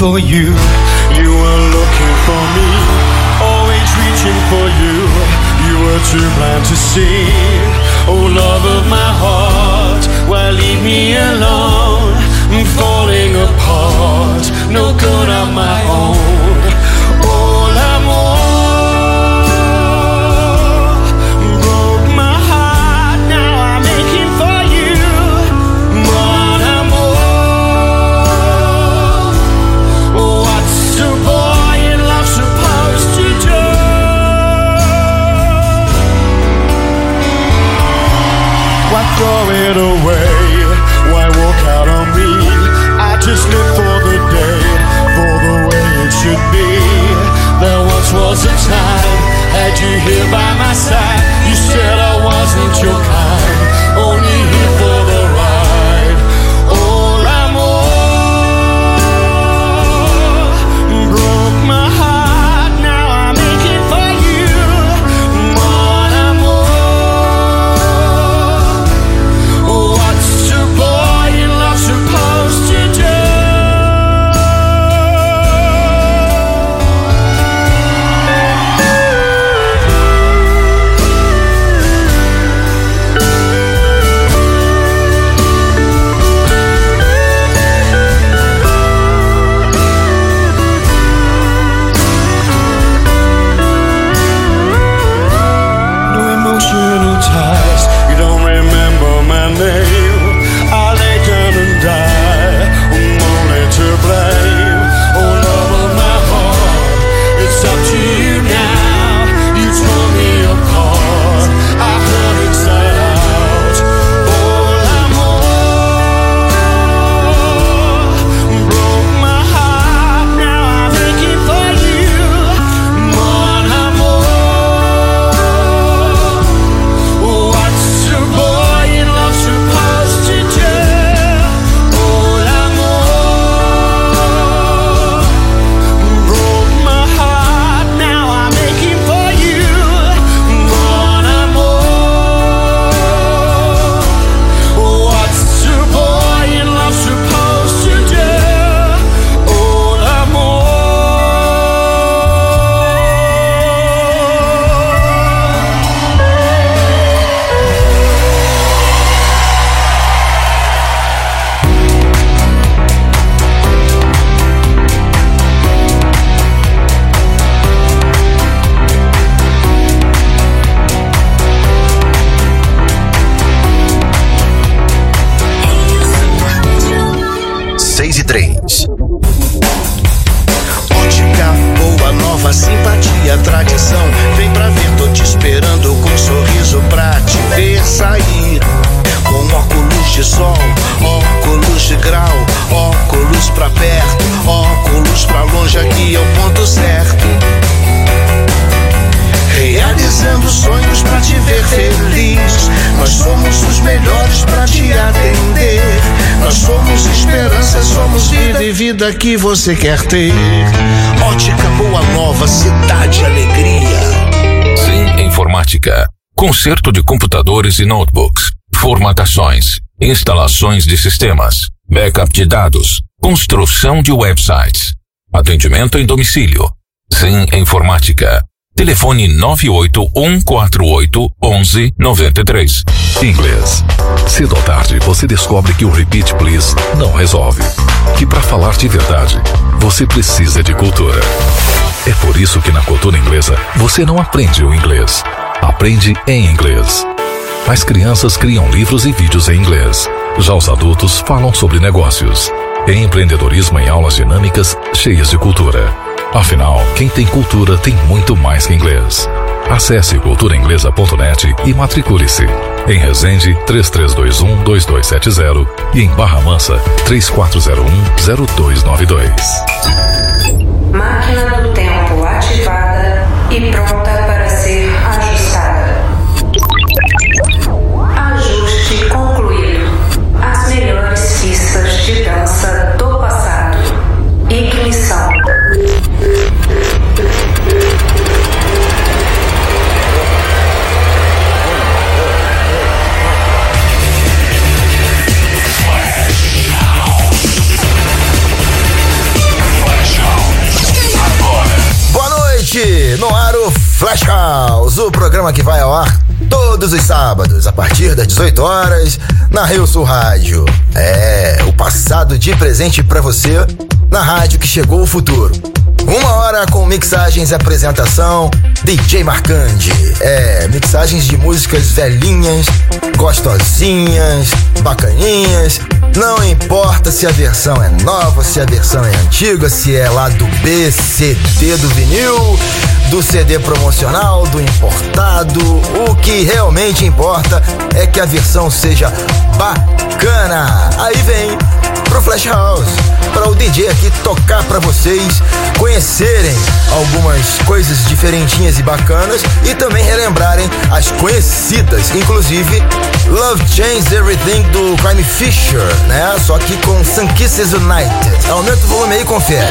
for you. You were looking for me, always reaching for you. You were too blind to see. Oh, love of my heart, why leave me alone? I'm falling apart, no good on my own. Oh, l'amour broke my heart, now I'm aching for you. Mon amour, what's a boy in love supposed to do? Why throw it away? Why walk out on me? I just live for the day, for the way it should be. There once was a time, had you here by my side. You said I wasn't your kind, only here for the ride. Oh, l'amour broke my heart, now I'm aching for you. Mon amour, what's a boy in love supposed to do? No emotional ties, you don't remember my name. I lay down and die, I'm only to blame. Oh, love of my heart, it's up to you now. You tore me apart, I hurt inside out. Oh, l'amour broke my heart, now I'm aching for you. Mon amour, what's a boy in love supposed to do? Oh, l'amour broke my heart, now I'm aching for you. Mon amour, what's a boy in love supposed to do? Oh, l'amour. Seis e três. Ótica boa, nova, simpatia, tradição. Vem pra ver, tô te esperando com um sorriso pra te ver sair. Com óculos de sol, óculos de grau, óculos pra perto, óculos pra longe, aqui é o ponto certo. Realizando sonhos pra te ver feliz. Nós somos os melhores pra te atender. Nós somos esperança, somos vida e vida que você quer ter. Ótica Boa Nova, cidade alegria. Sim Informática. Conserto de computadores e notebooks. Formatações. Instalações de sistemas. Backup de dados. Construção de websites. Atendimento em domicílio. Sim Informática. Telefone 981481193. Inglês. Cedo ou tarde você descobre que o Repeat Please não resolve. Que para falar de verdade, você precisa de cultura. É por isso que na Cultura Inglesa você não aprende o inglês. Aprende em inglês. As crianças criam livros e vídeos em inglês. Já os adultos falam sobre negócios. Empreendedorismo em aulas dinâmicas cheias de cultura. Afinal, quem tem cultura tem muito mais que inglês. Acesse culturainglesa.net e matricule-se. Em Resende, 3321-2270 e em Barra Mansa, 3401-0292. Máquina do tempo ativada e pronta para ser ajustada. Ajuste concluído. As melhores pistas de dança do passado. Ignição. House, o programa que vai ao ar todos os sábados, a partir das 18 horas, na Rio Sul Rádio. O passado de presente pra você, na rádio que chegou o futuro. 1 hora com mixagens e apresentação, DJ Marcandi. Mixagens de músicas velhinhas, gostosinhas, bacaninhas. Não importa se a versão é nova, se a versão é antiga, se é lá do B, CD do vinil, do CD promocional, do importado. O que realmente importa é que a versão seja bacana. Aí vem pro Flash House, para o DJ aqui tocar para vocês conhecerem algumas coisas diferentinhas e bacanas e também relembrarem as conhecidas, inclusive Love Changes Everything do Crime Fisher, né? Só que com Sun Kisses United. Aumenta o volume aí e confere.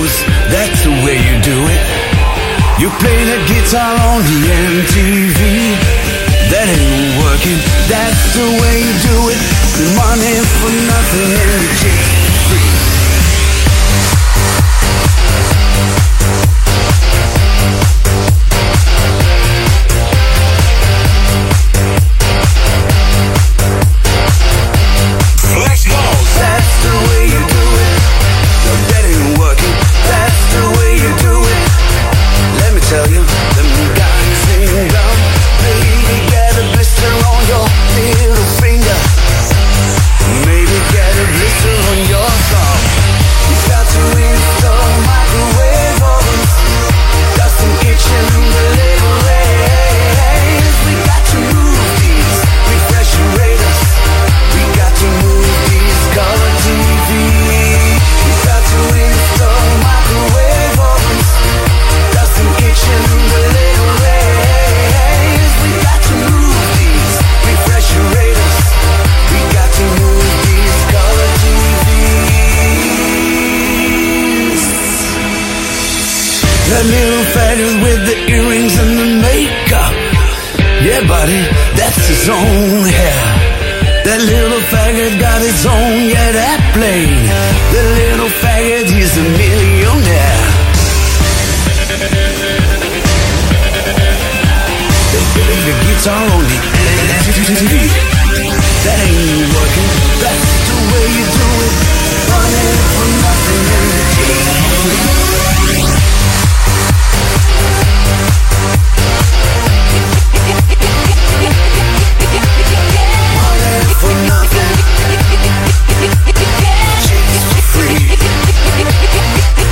knows that's the way you do it. You play the guitar on the MTV. That ain't working, that's the way you do it. The money for nothing and the chicks free. That's the way you do it. No, that ain't working. That's the way you do it. Let me tell you, them guys ain't dumb. Baby, get a blister on your little finger. Maybe get a blister on your thumb. You got to install microwave ovens, custom kitchen deliveries. We got to move these refrigerators. We got to move these color TVs. We got to install microwave ovens, custom kitchen deliveries. We got to move these refrigerators. We got to move these color TVs. That little faggot with the earrings and the makeup. Yeah, buddy, that's his own hair. That little faggot got his own, yeah, that plane. The little faggot, he's a millionaire. They play the guitar on the MTV. That ain't working, that's the way you do it. Running for nothing in the game. For nothing, chicks for free.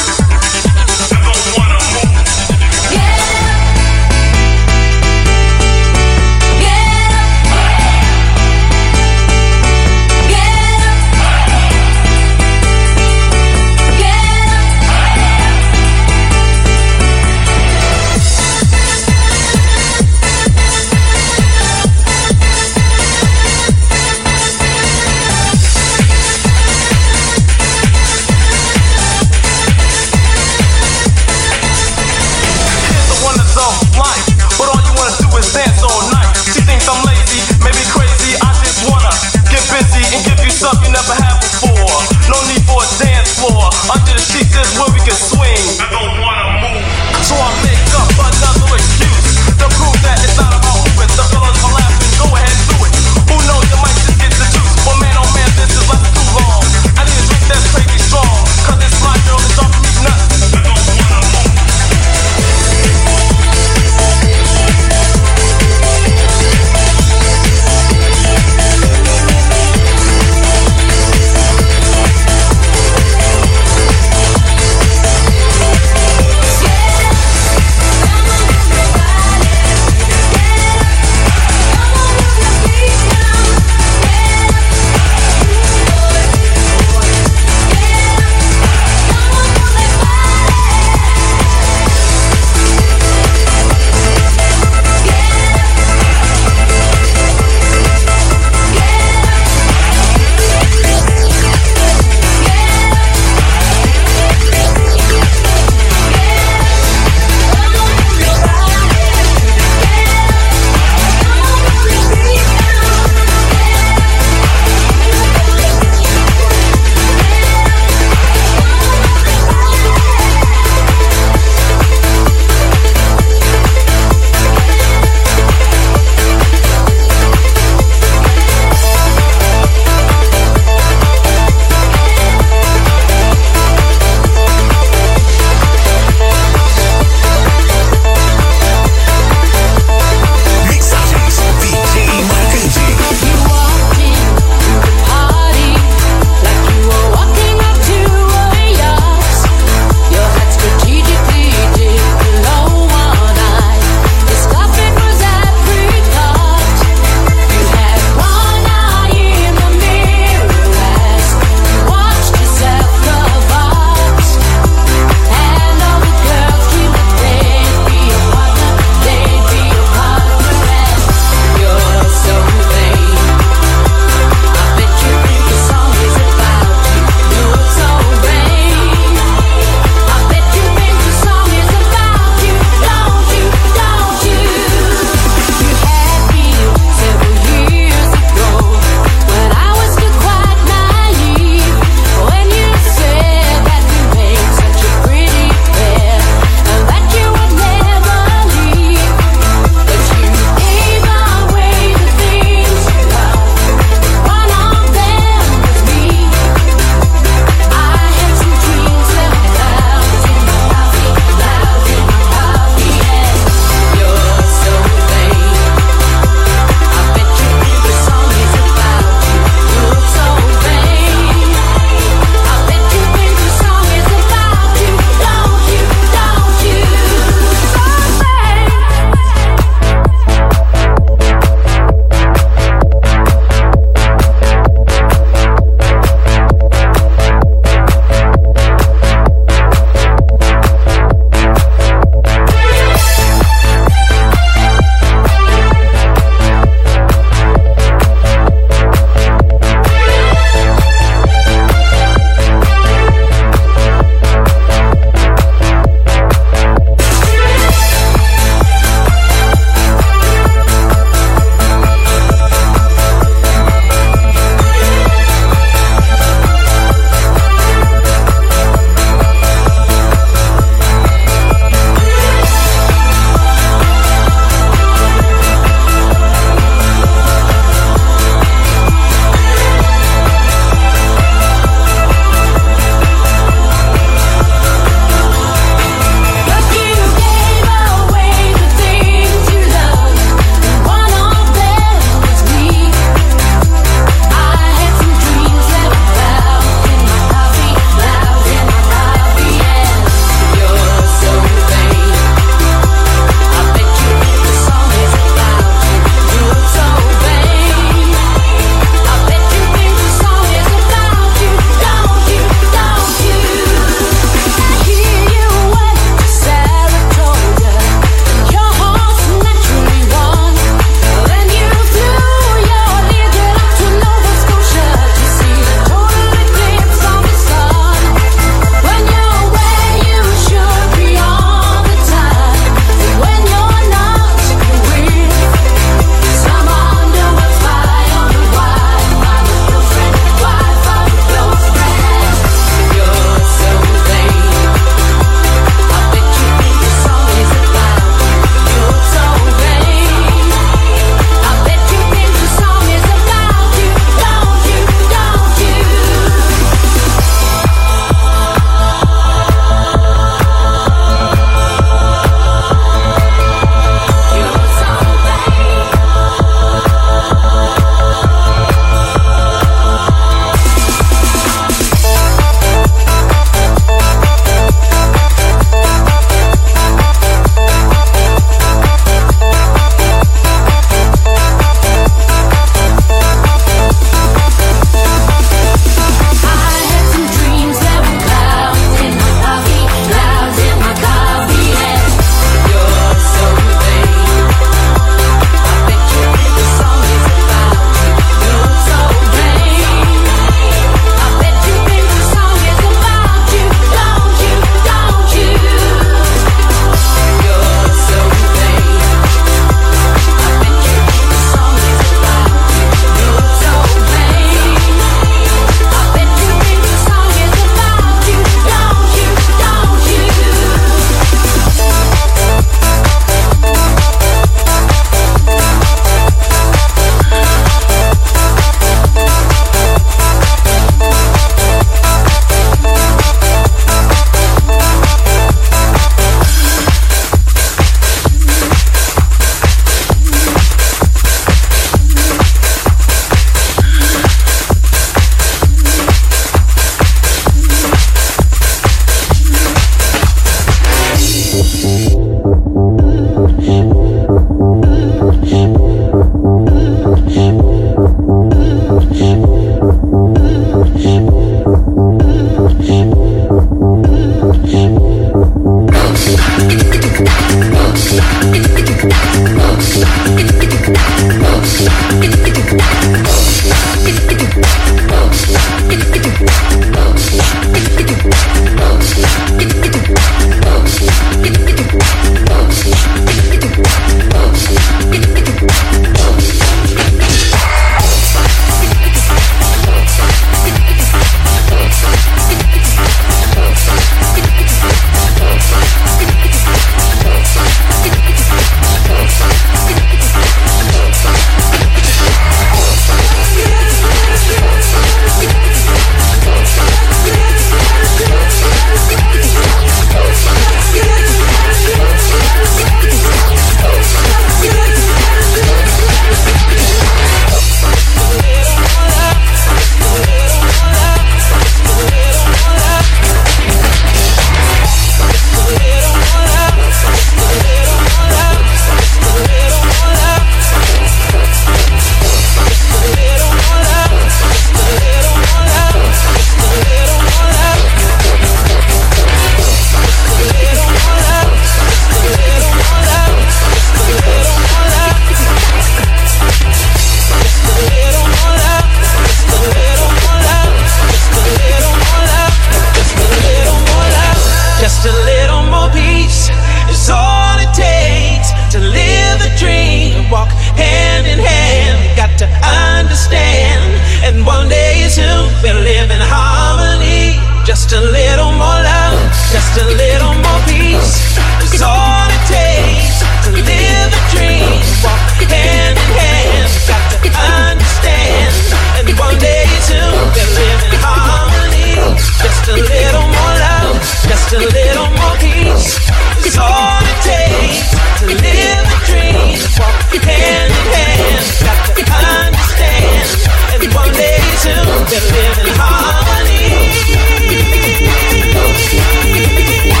And one day soon we'll live in harmony. Just a little more love, just a little more peace. It's all it takes to live a dream. Walk hand in hand, got to understand. And one day soon we'll live in harmony. Just a little more love, just a little more peace. It's all it takes to live a dream. Walk hand in hand, got to understand. And one day soon we'll live in harmony.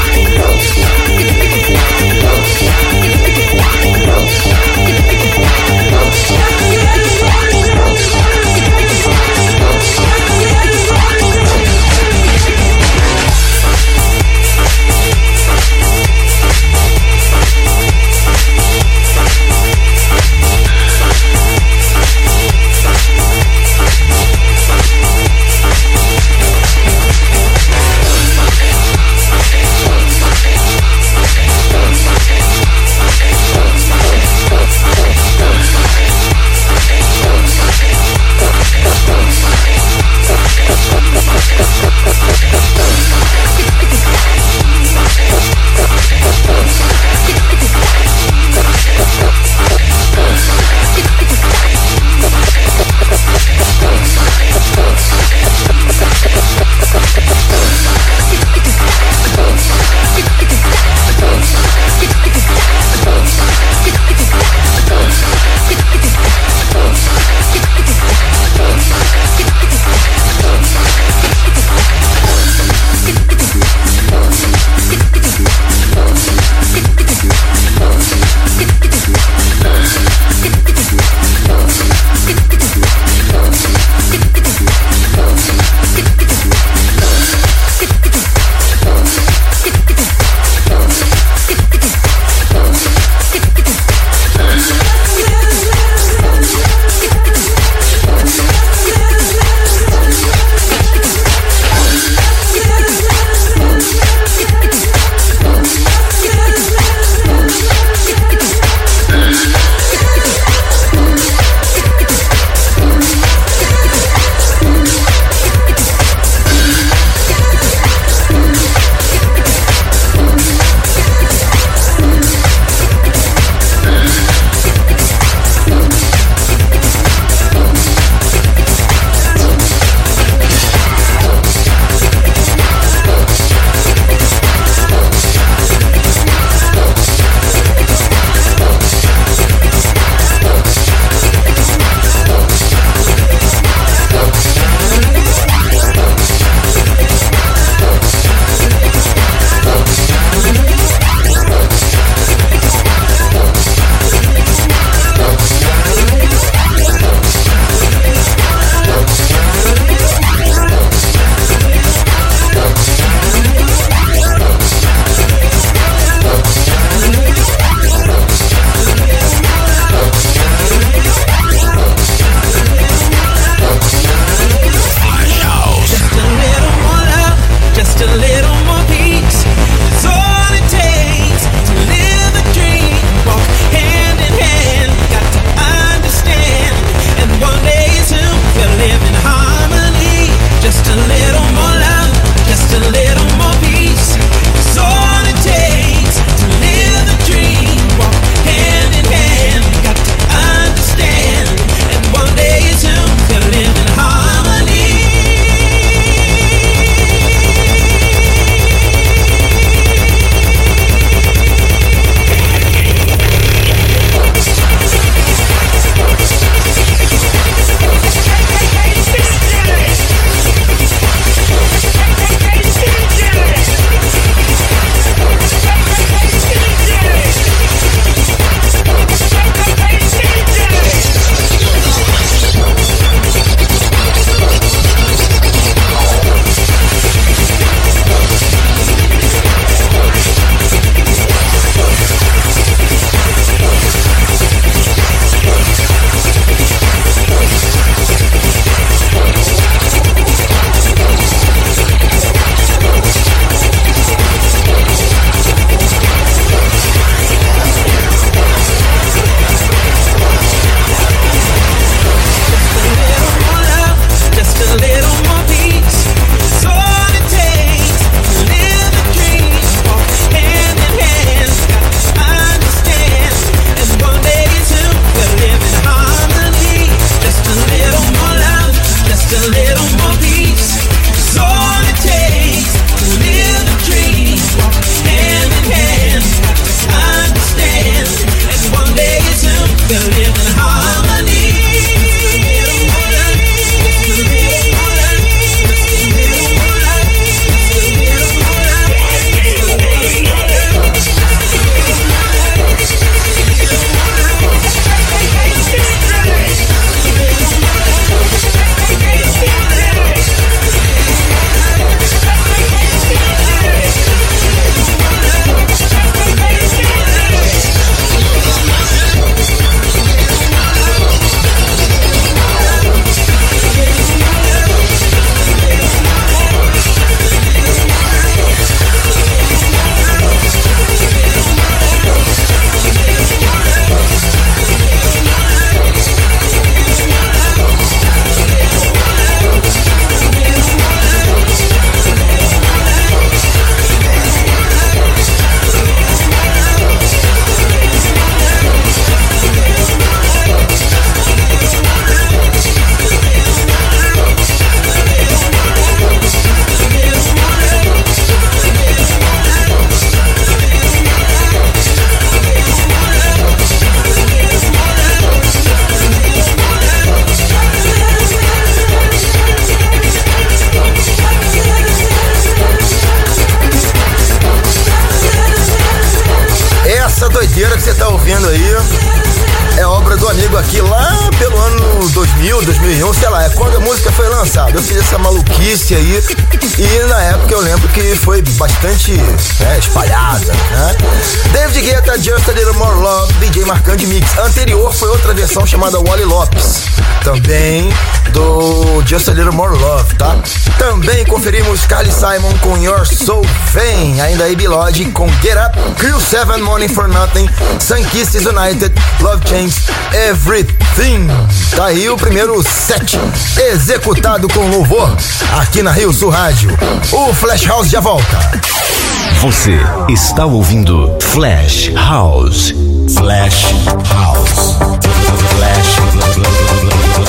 ouvindo aí é obra do amigo aqui lá pelo ano 2000, 2001, sei lá, é quando a música foi lançada. Eu fiz essa maluquice aí e na época eu lembro que foi bastante espalhada, né? David Guetta, Just a Little More Love, DJ Marcante Mix. Anterior foi outra versão chamada Wally Lopes, também do Just a Little More Love, tá? Também conferimos Carly Simon com Your Soul Vain, ainda aí Bilod com Get Up, Crew 7, Money for Nothing, Sun Kisses United, Love Change Everything. Tá aí o primeiro set executado com louvor aqui na Rio Sul Rádio. O Flash House já volta. Você está ouvindo Flash House. Flash House. Flash House.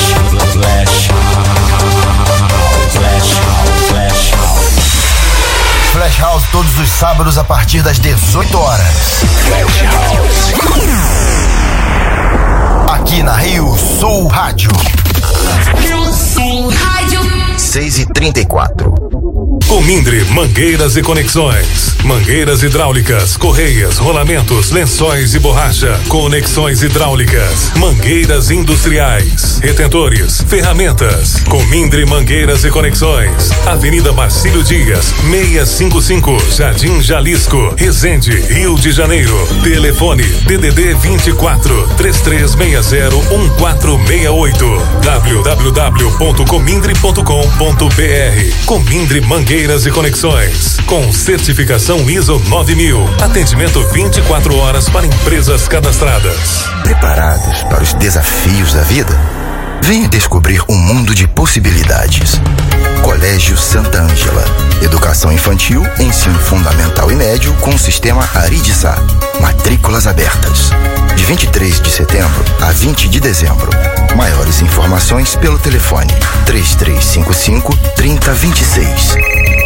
Flash House todos os sábados a partir das 18 horas. Flash House. Aqui na Rio Sul Rádio. Rio Sul Rádio. 6h34. Comindre Mangueiras e Conexões. Mangueiras hidráulicas, correias, rolamentos, lençóis e borracha. Conexões hidráulicas. Mangueiras industriais. Retentores. Ferramentas. Comindre Mangueiras e Conexões. Avenida Marcílio Dias, 655, Jardim Jalisco, Resende, Rio de Janeiro. Telefone DDD 24 3360 1468. www.comindre.com.br. Comindre Mangueiras e Conexões, com certificação ISO 9000. Atendimento 24 horas para empresas cadastradas. Preparados para os desafios da vida? Venha descobrir um mundo de possibilidades. Colégio Santa Ângela. Educação infantil, ensino fundamental e médio com o sistema Aridissá. Matrículas abertas. De 23 de setembro a 20 de dezembro. Maiores informações pelo telefone 3355-3026.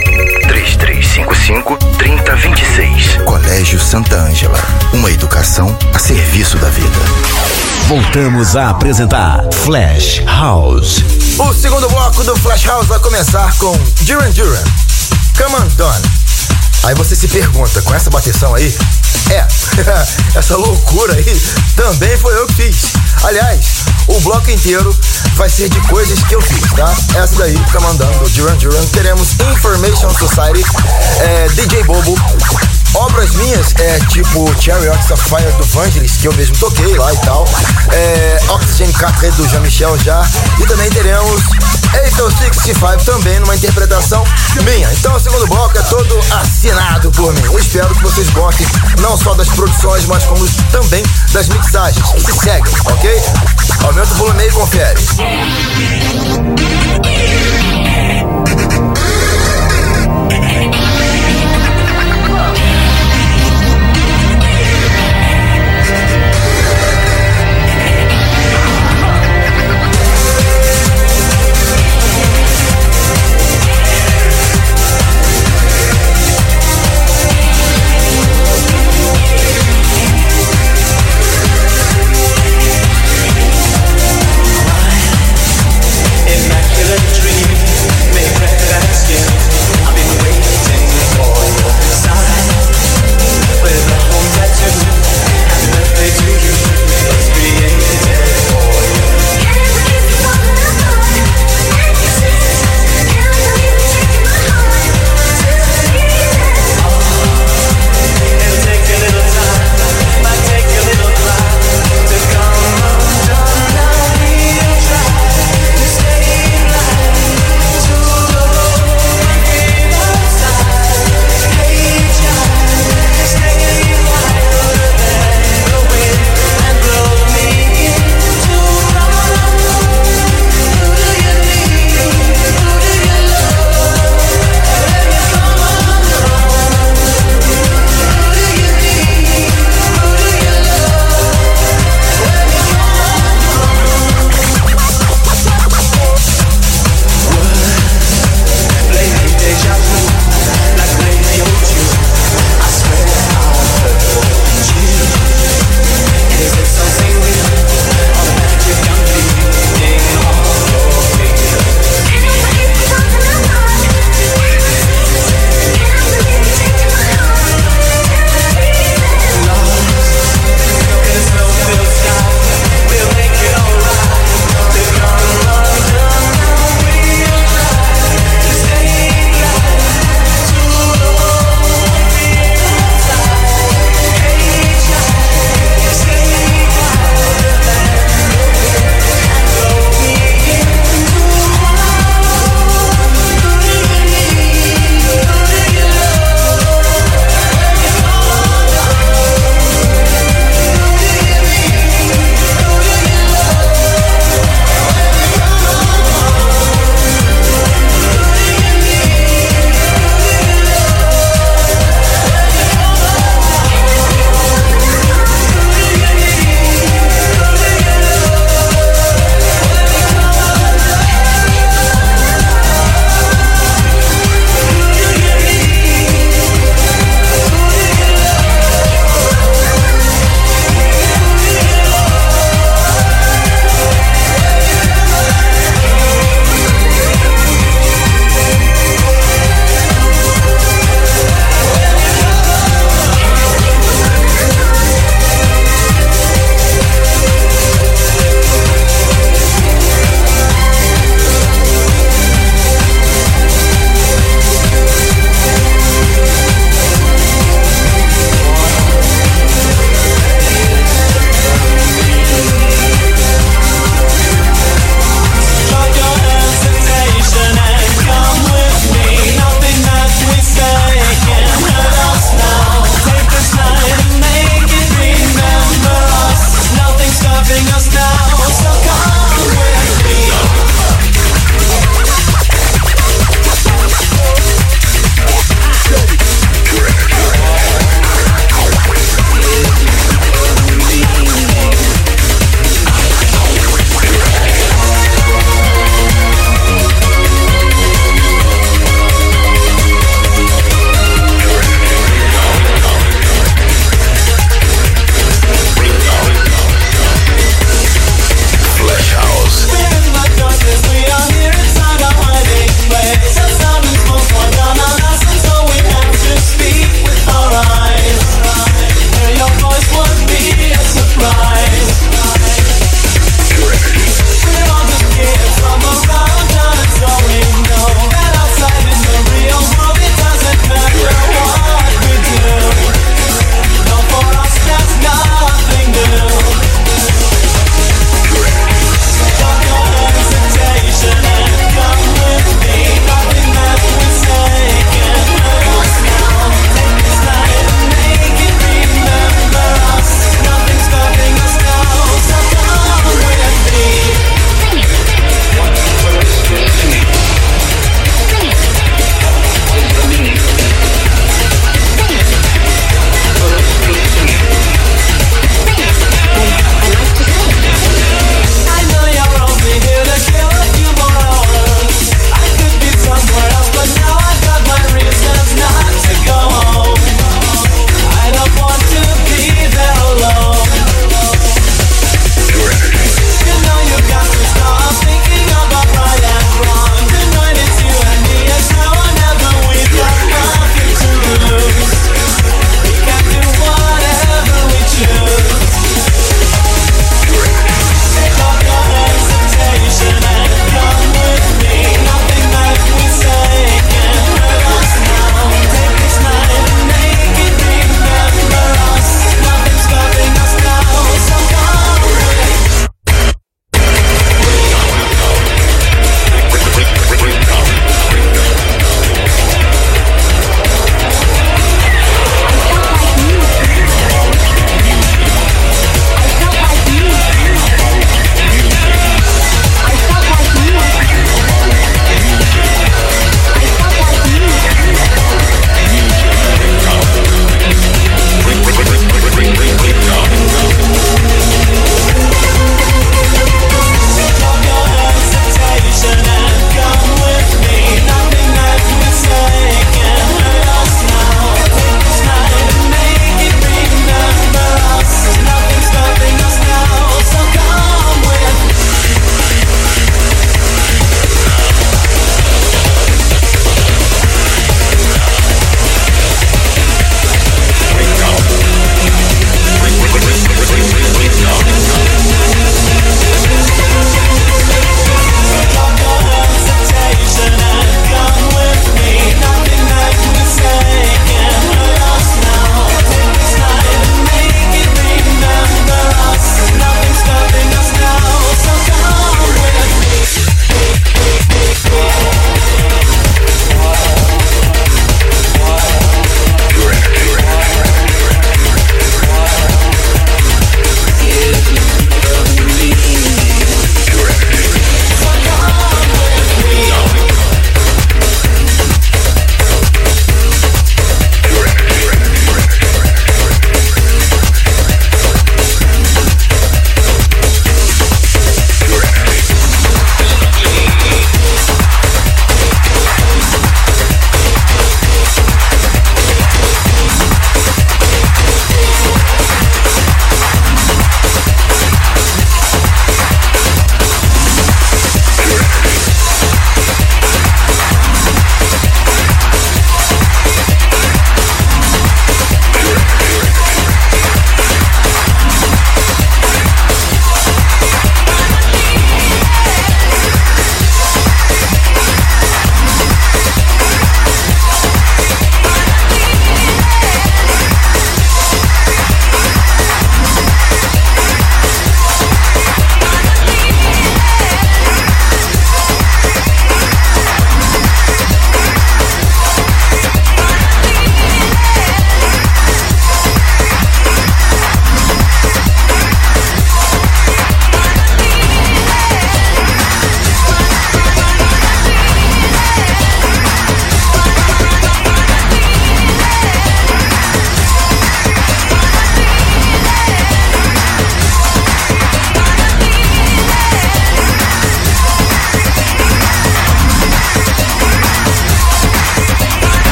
3355-3026. Colégio Santa Ângela. Uma educação a serviço da vida. Voltamos a apresentar Flash House. O segundo bloco do Flash House vai começar com Duran Duran, Come On Done. Aí você se pergunta, com essa bateção aí? Essa loucura aí também foi eu que fiz. Aliás, o bloco inteiro vai ser de coisas que eu fiz, tá? Essa daí, fica mandando Duran Duran. Teremos Information Society, DJ Bobo, obras minhas, tipo Chariots of Fire do Vangelis, que eu mesmo toquei lá e tal, Oxygen Catre do Jean-Michel Jarre, e também teremos 865 também numa interpretação minha. Então o segundo bloco é todo assinado por mim. Eu espero que vocês gostem não só das produções, mas como também das mixagens. Se seguem, ok? Aumenta o volume e confere.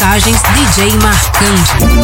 mixagens DJ Marcante.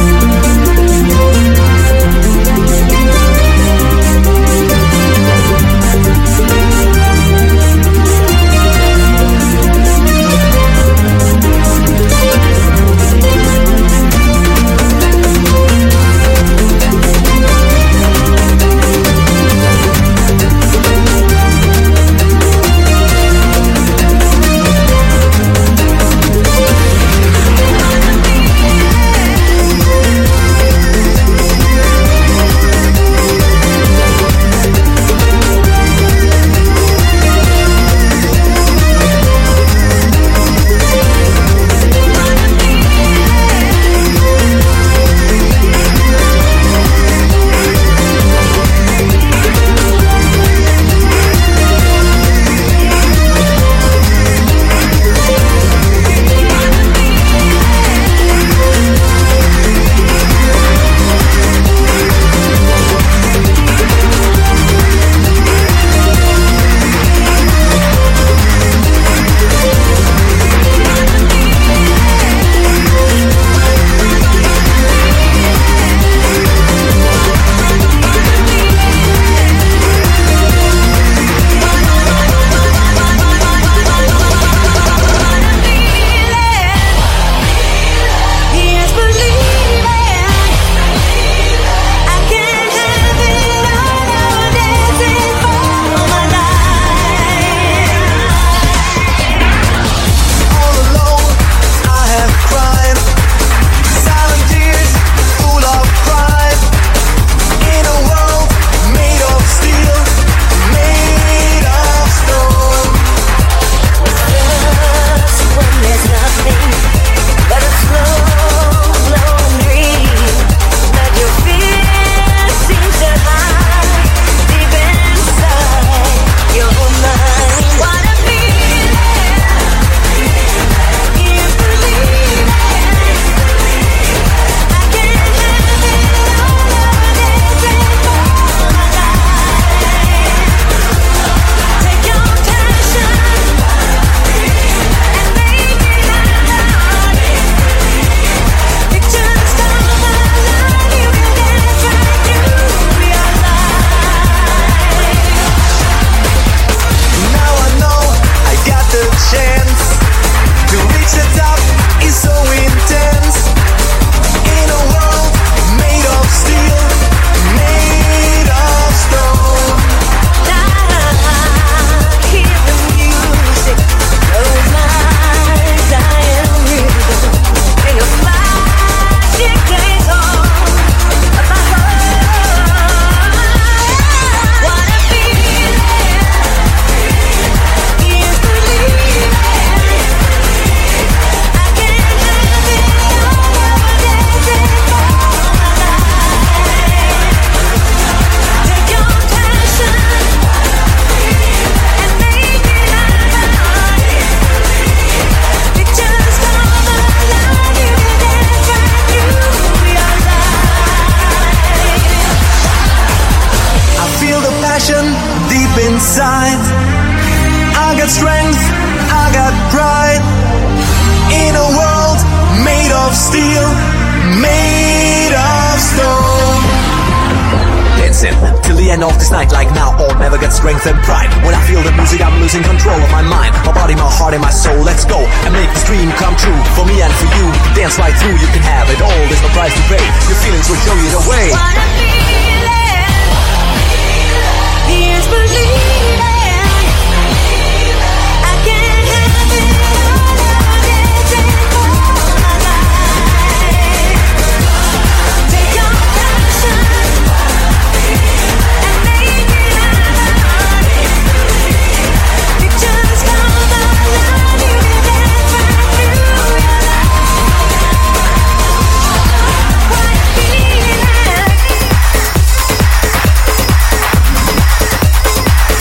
inside. I got strength, I got pride. In a world made of steel, made of stone. Dancing till the end of this night, like now or never, get strength and pride. When I feel the music, I'm losing control of my mind, my body, my heart, and my soul. Let's go and make this dream come true. For me and for you, dance right through. You can have it all, there's no price to pay. Your feelings will show you the way. Wanna feel it. Here's believing. I can't have it all, dancing for my life. Take your passion and make it alive. Pictures come alive, you can dance right through your life. What feeling?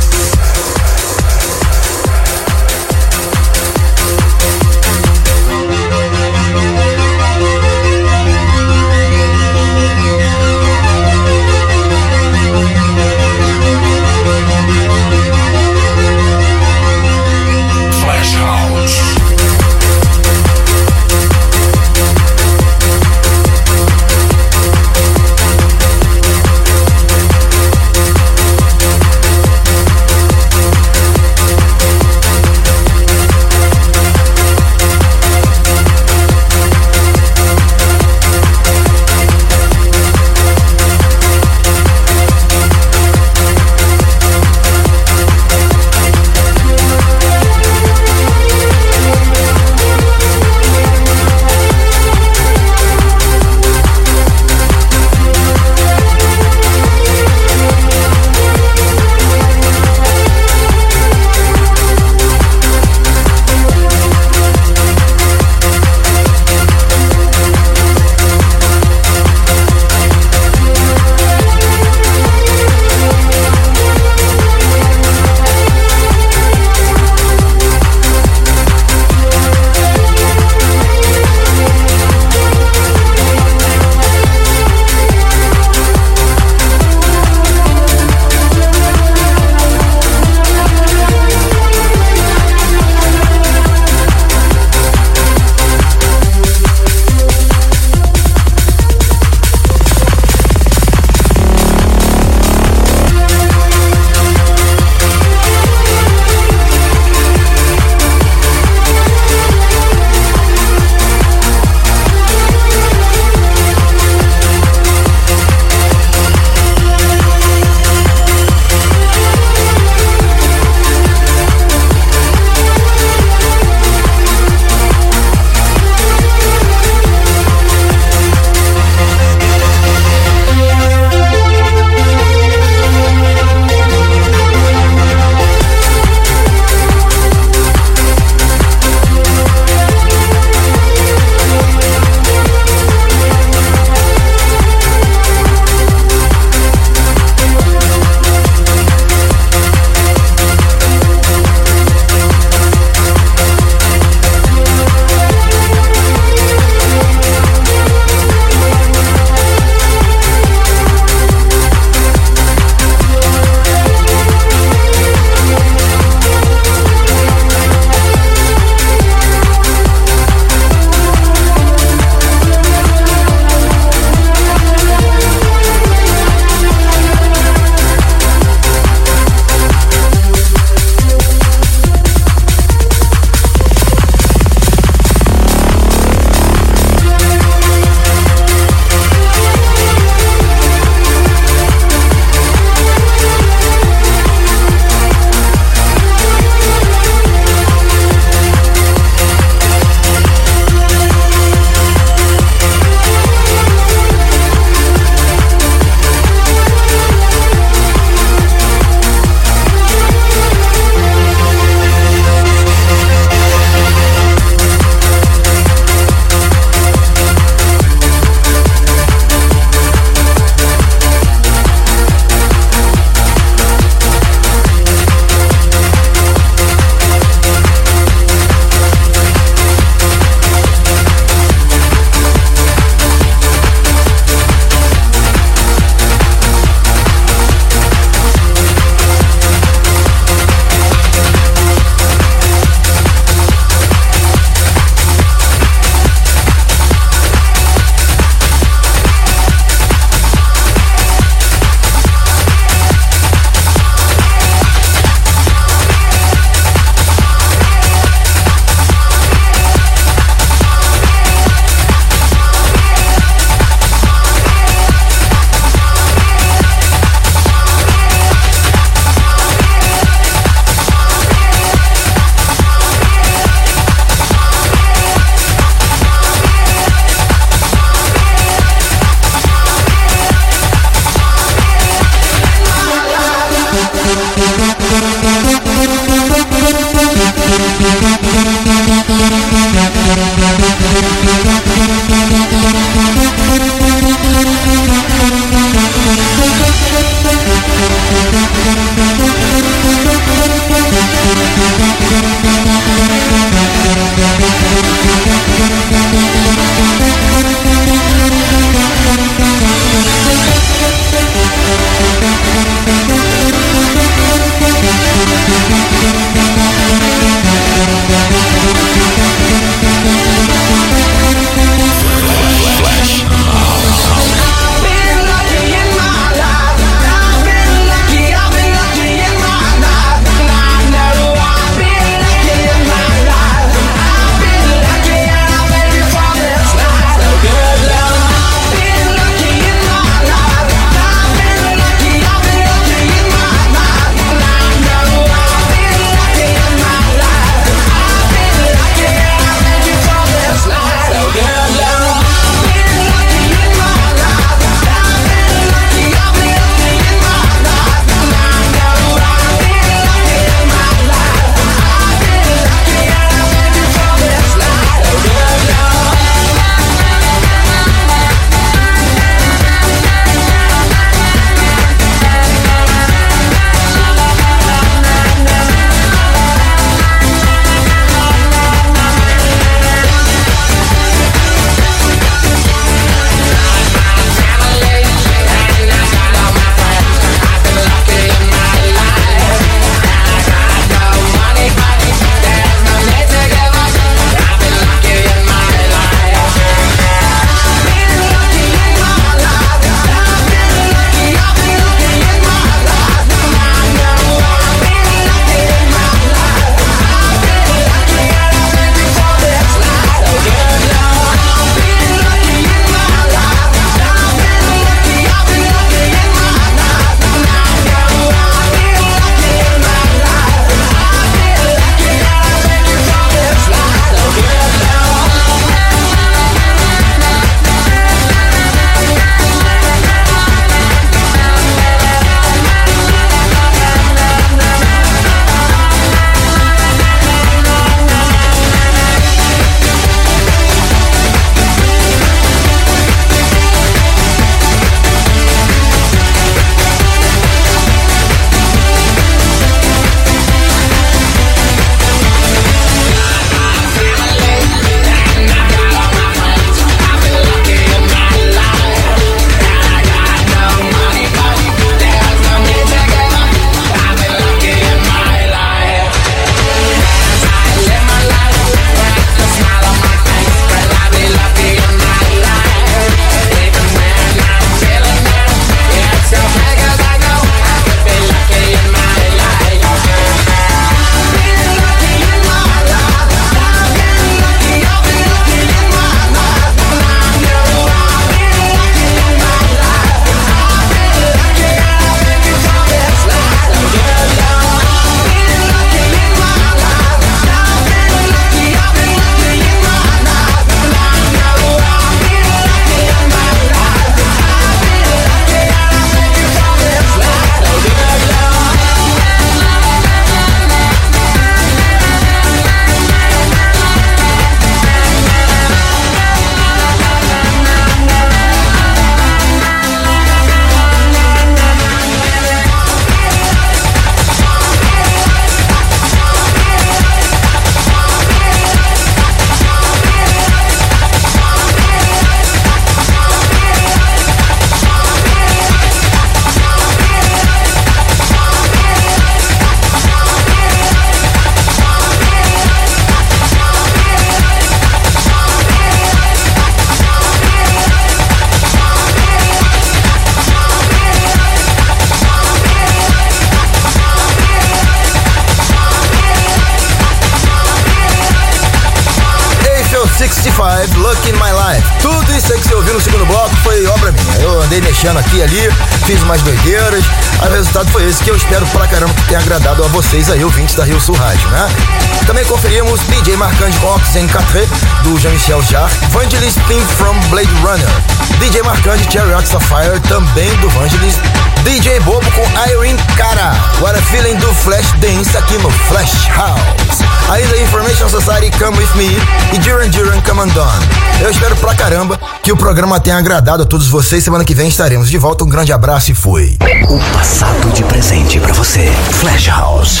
Angel 65, Look in My Life. Tudo isso aí que você ouviu no segundo bloco foi obra minha. Eu andei mexendo aqui e ali, fiz umas doideiras. Aí o resultado foi esse, que eu espero pra caramba que tenha agradado a vocês aí, ouvintes da Rio Sul Rádio, né? Também conferimos DJ Marcante com Oxencatré, do Jean-Michel Jarre, Vangelis Pink from Blade Runner, DJ Marcante Cherry Rock Sapphire, também do Vangelis, DJ Bobo com Irene Cara, What a Feeling do Flash Dance aqui no Flash House. Ainda Information Society, Come With Me e Duran Duran, Come Undone. Eu espero pra caramba que o programa tenha agradado a todos vocês. Semana que vem estaremos de volta. Um grande abraço e fui. O passado de presente pra você. Flash House.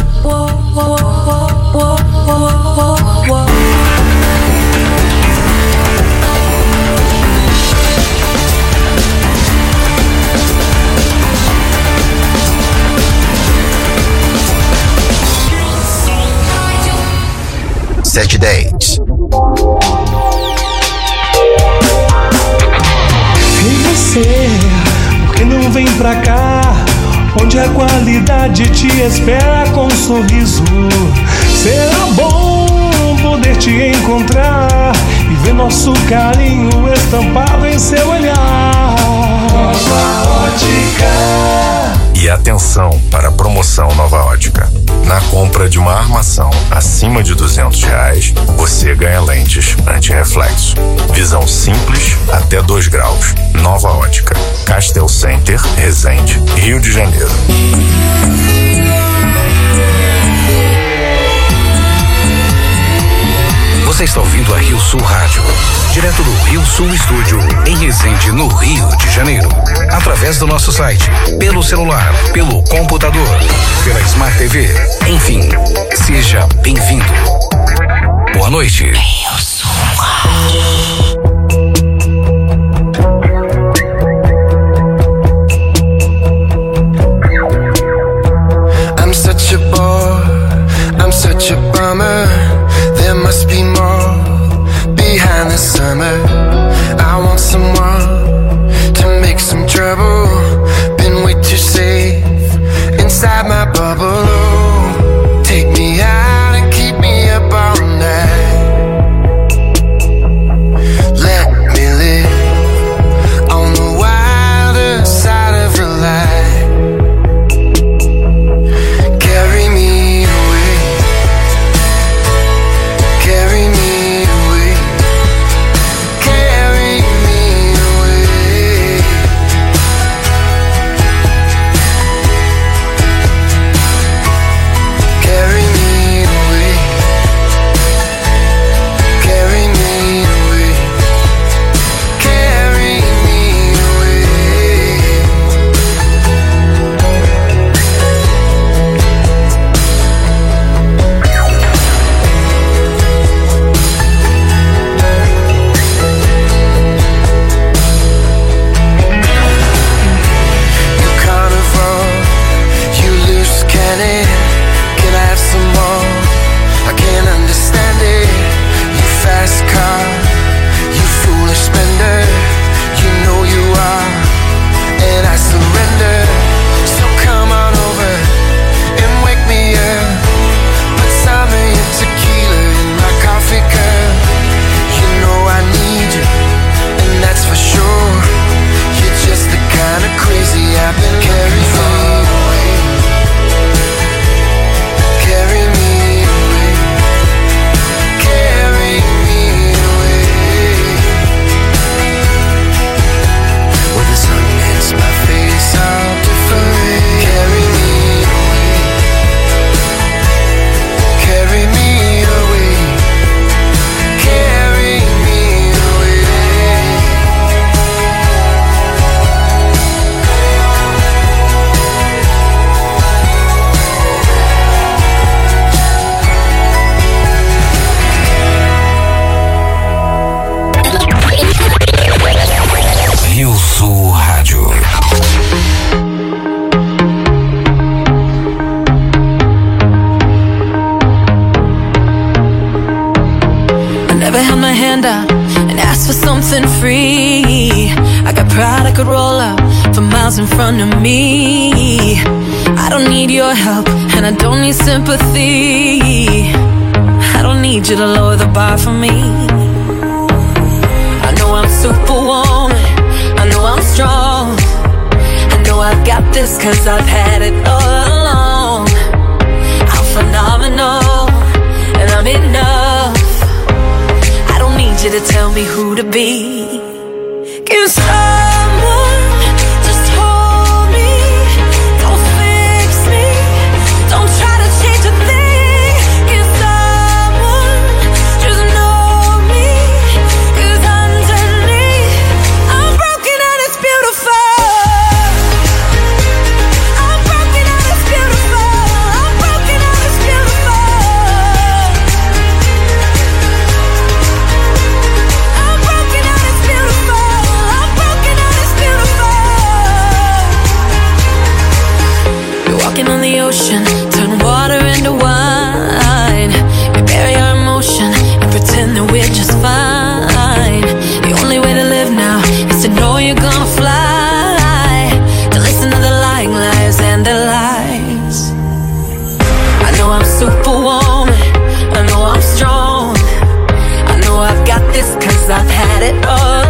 Set Dates. E você, por que não vem pra cá? Onde a qualidade te espera com um sorriso. Será bom poder te encontrar e ver nosso carinho estampado em seu olhar. Nova Ótica. E atenção para a promoção Nova Ótica. Na compra de uma armação acima de R$200, você ganha lentes anti-reflexo. Visão simples até 2 graus. Nova Ótica. Castel Center, Resende, Rio de Janeiro. Você está ouvindo a Rio Sul Rádio, direto do Rio Sul Estúdio, em Resende, no Rio de Janeiro. Através do nosso site, pelo celular, pelo computador, pela Smart TV. Enfim, seja bem-vindo. Boa noite. Rio Sul Rádio. I'm such a bore, I'm such a bummer. There must be more behind the summer. I want someone to make some trouble. Been way too safe inside my bubble. Oh, take me out and keep me up all night. Let me live on the wilder side of the light. Carry me away, carry me away, carry me away. Carry me away, carry me away, carry me away. You carnival, you loose cannon. Can I have some more? I can't understand it. You fast car, you foolish spender. You know you are, and I surrender. So come on over and wake me up. Put some of your tequila in my coffee cup. You know I need you, and that's for sure. You're just the kind of crazy I've been carrying away. Carry me away, carry me away. Where the sun hits my face, I'll different. Carry me away, carry me away, carry me away. Rio Sul Rádio. I never held my hand out and asked for something free. I got pride I could roll up for miles in front of me. I don't need your help and I don't need sympathy. I don't need you to lower the bar for me. this cause I've had it all along. I'm phenomenal, and I'm enough. I don't need you to tell me who to be. Can someone just hold me? Don't fix me, don't try to change a thing. Can someone just know me? Cause underneath I'm broken and it's beautiful. I'm broken and it's beautiful. I'm broken and it's beautiful. I'm broken and it's beautiful. I'm broken and it's beautiful. You're walking on the ocean, turn water into wine. You bury our emotion and pretend that we're just fine. The only way to live now is to know you're gonna fly. To listen to the lying lies and the lies. I know I'm superwoman, I know I'm strong. I know I've got this cause I've had it all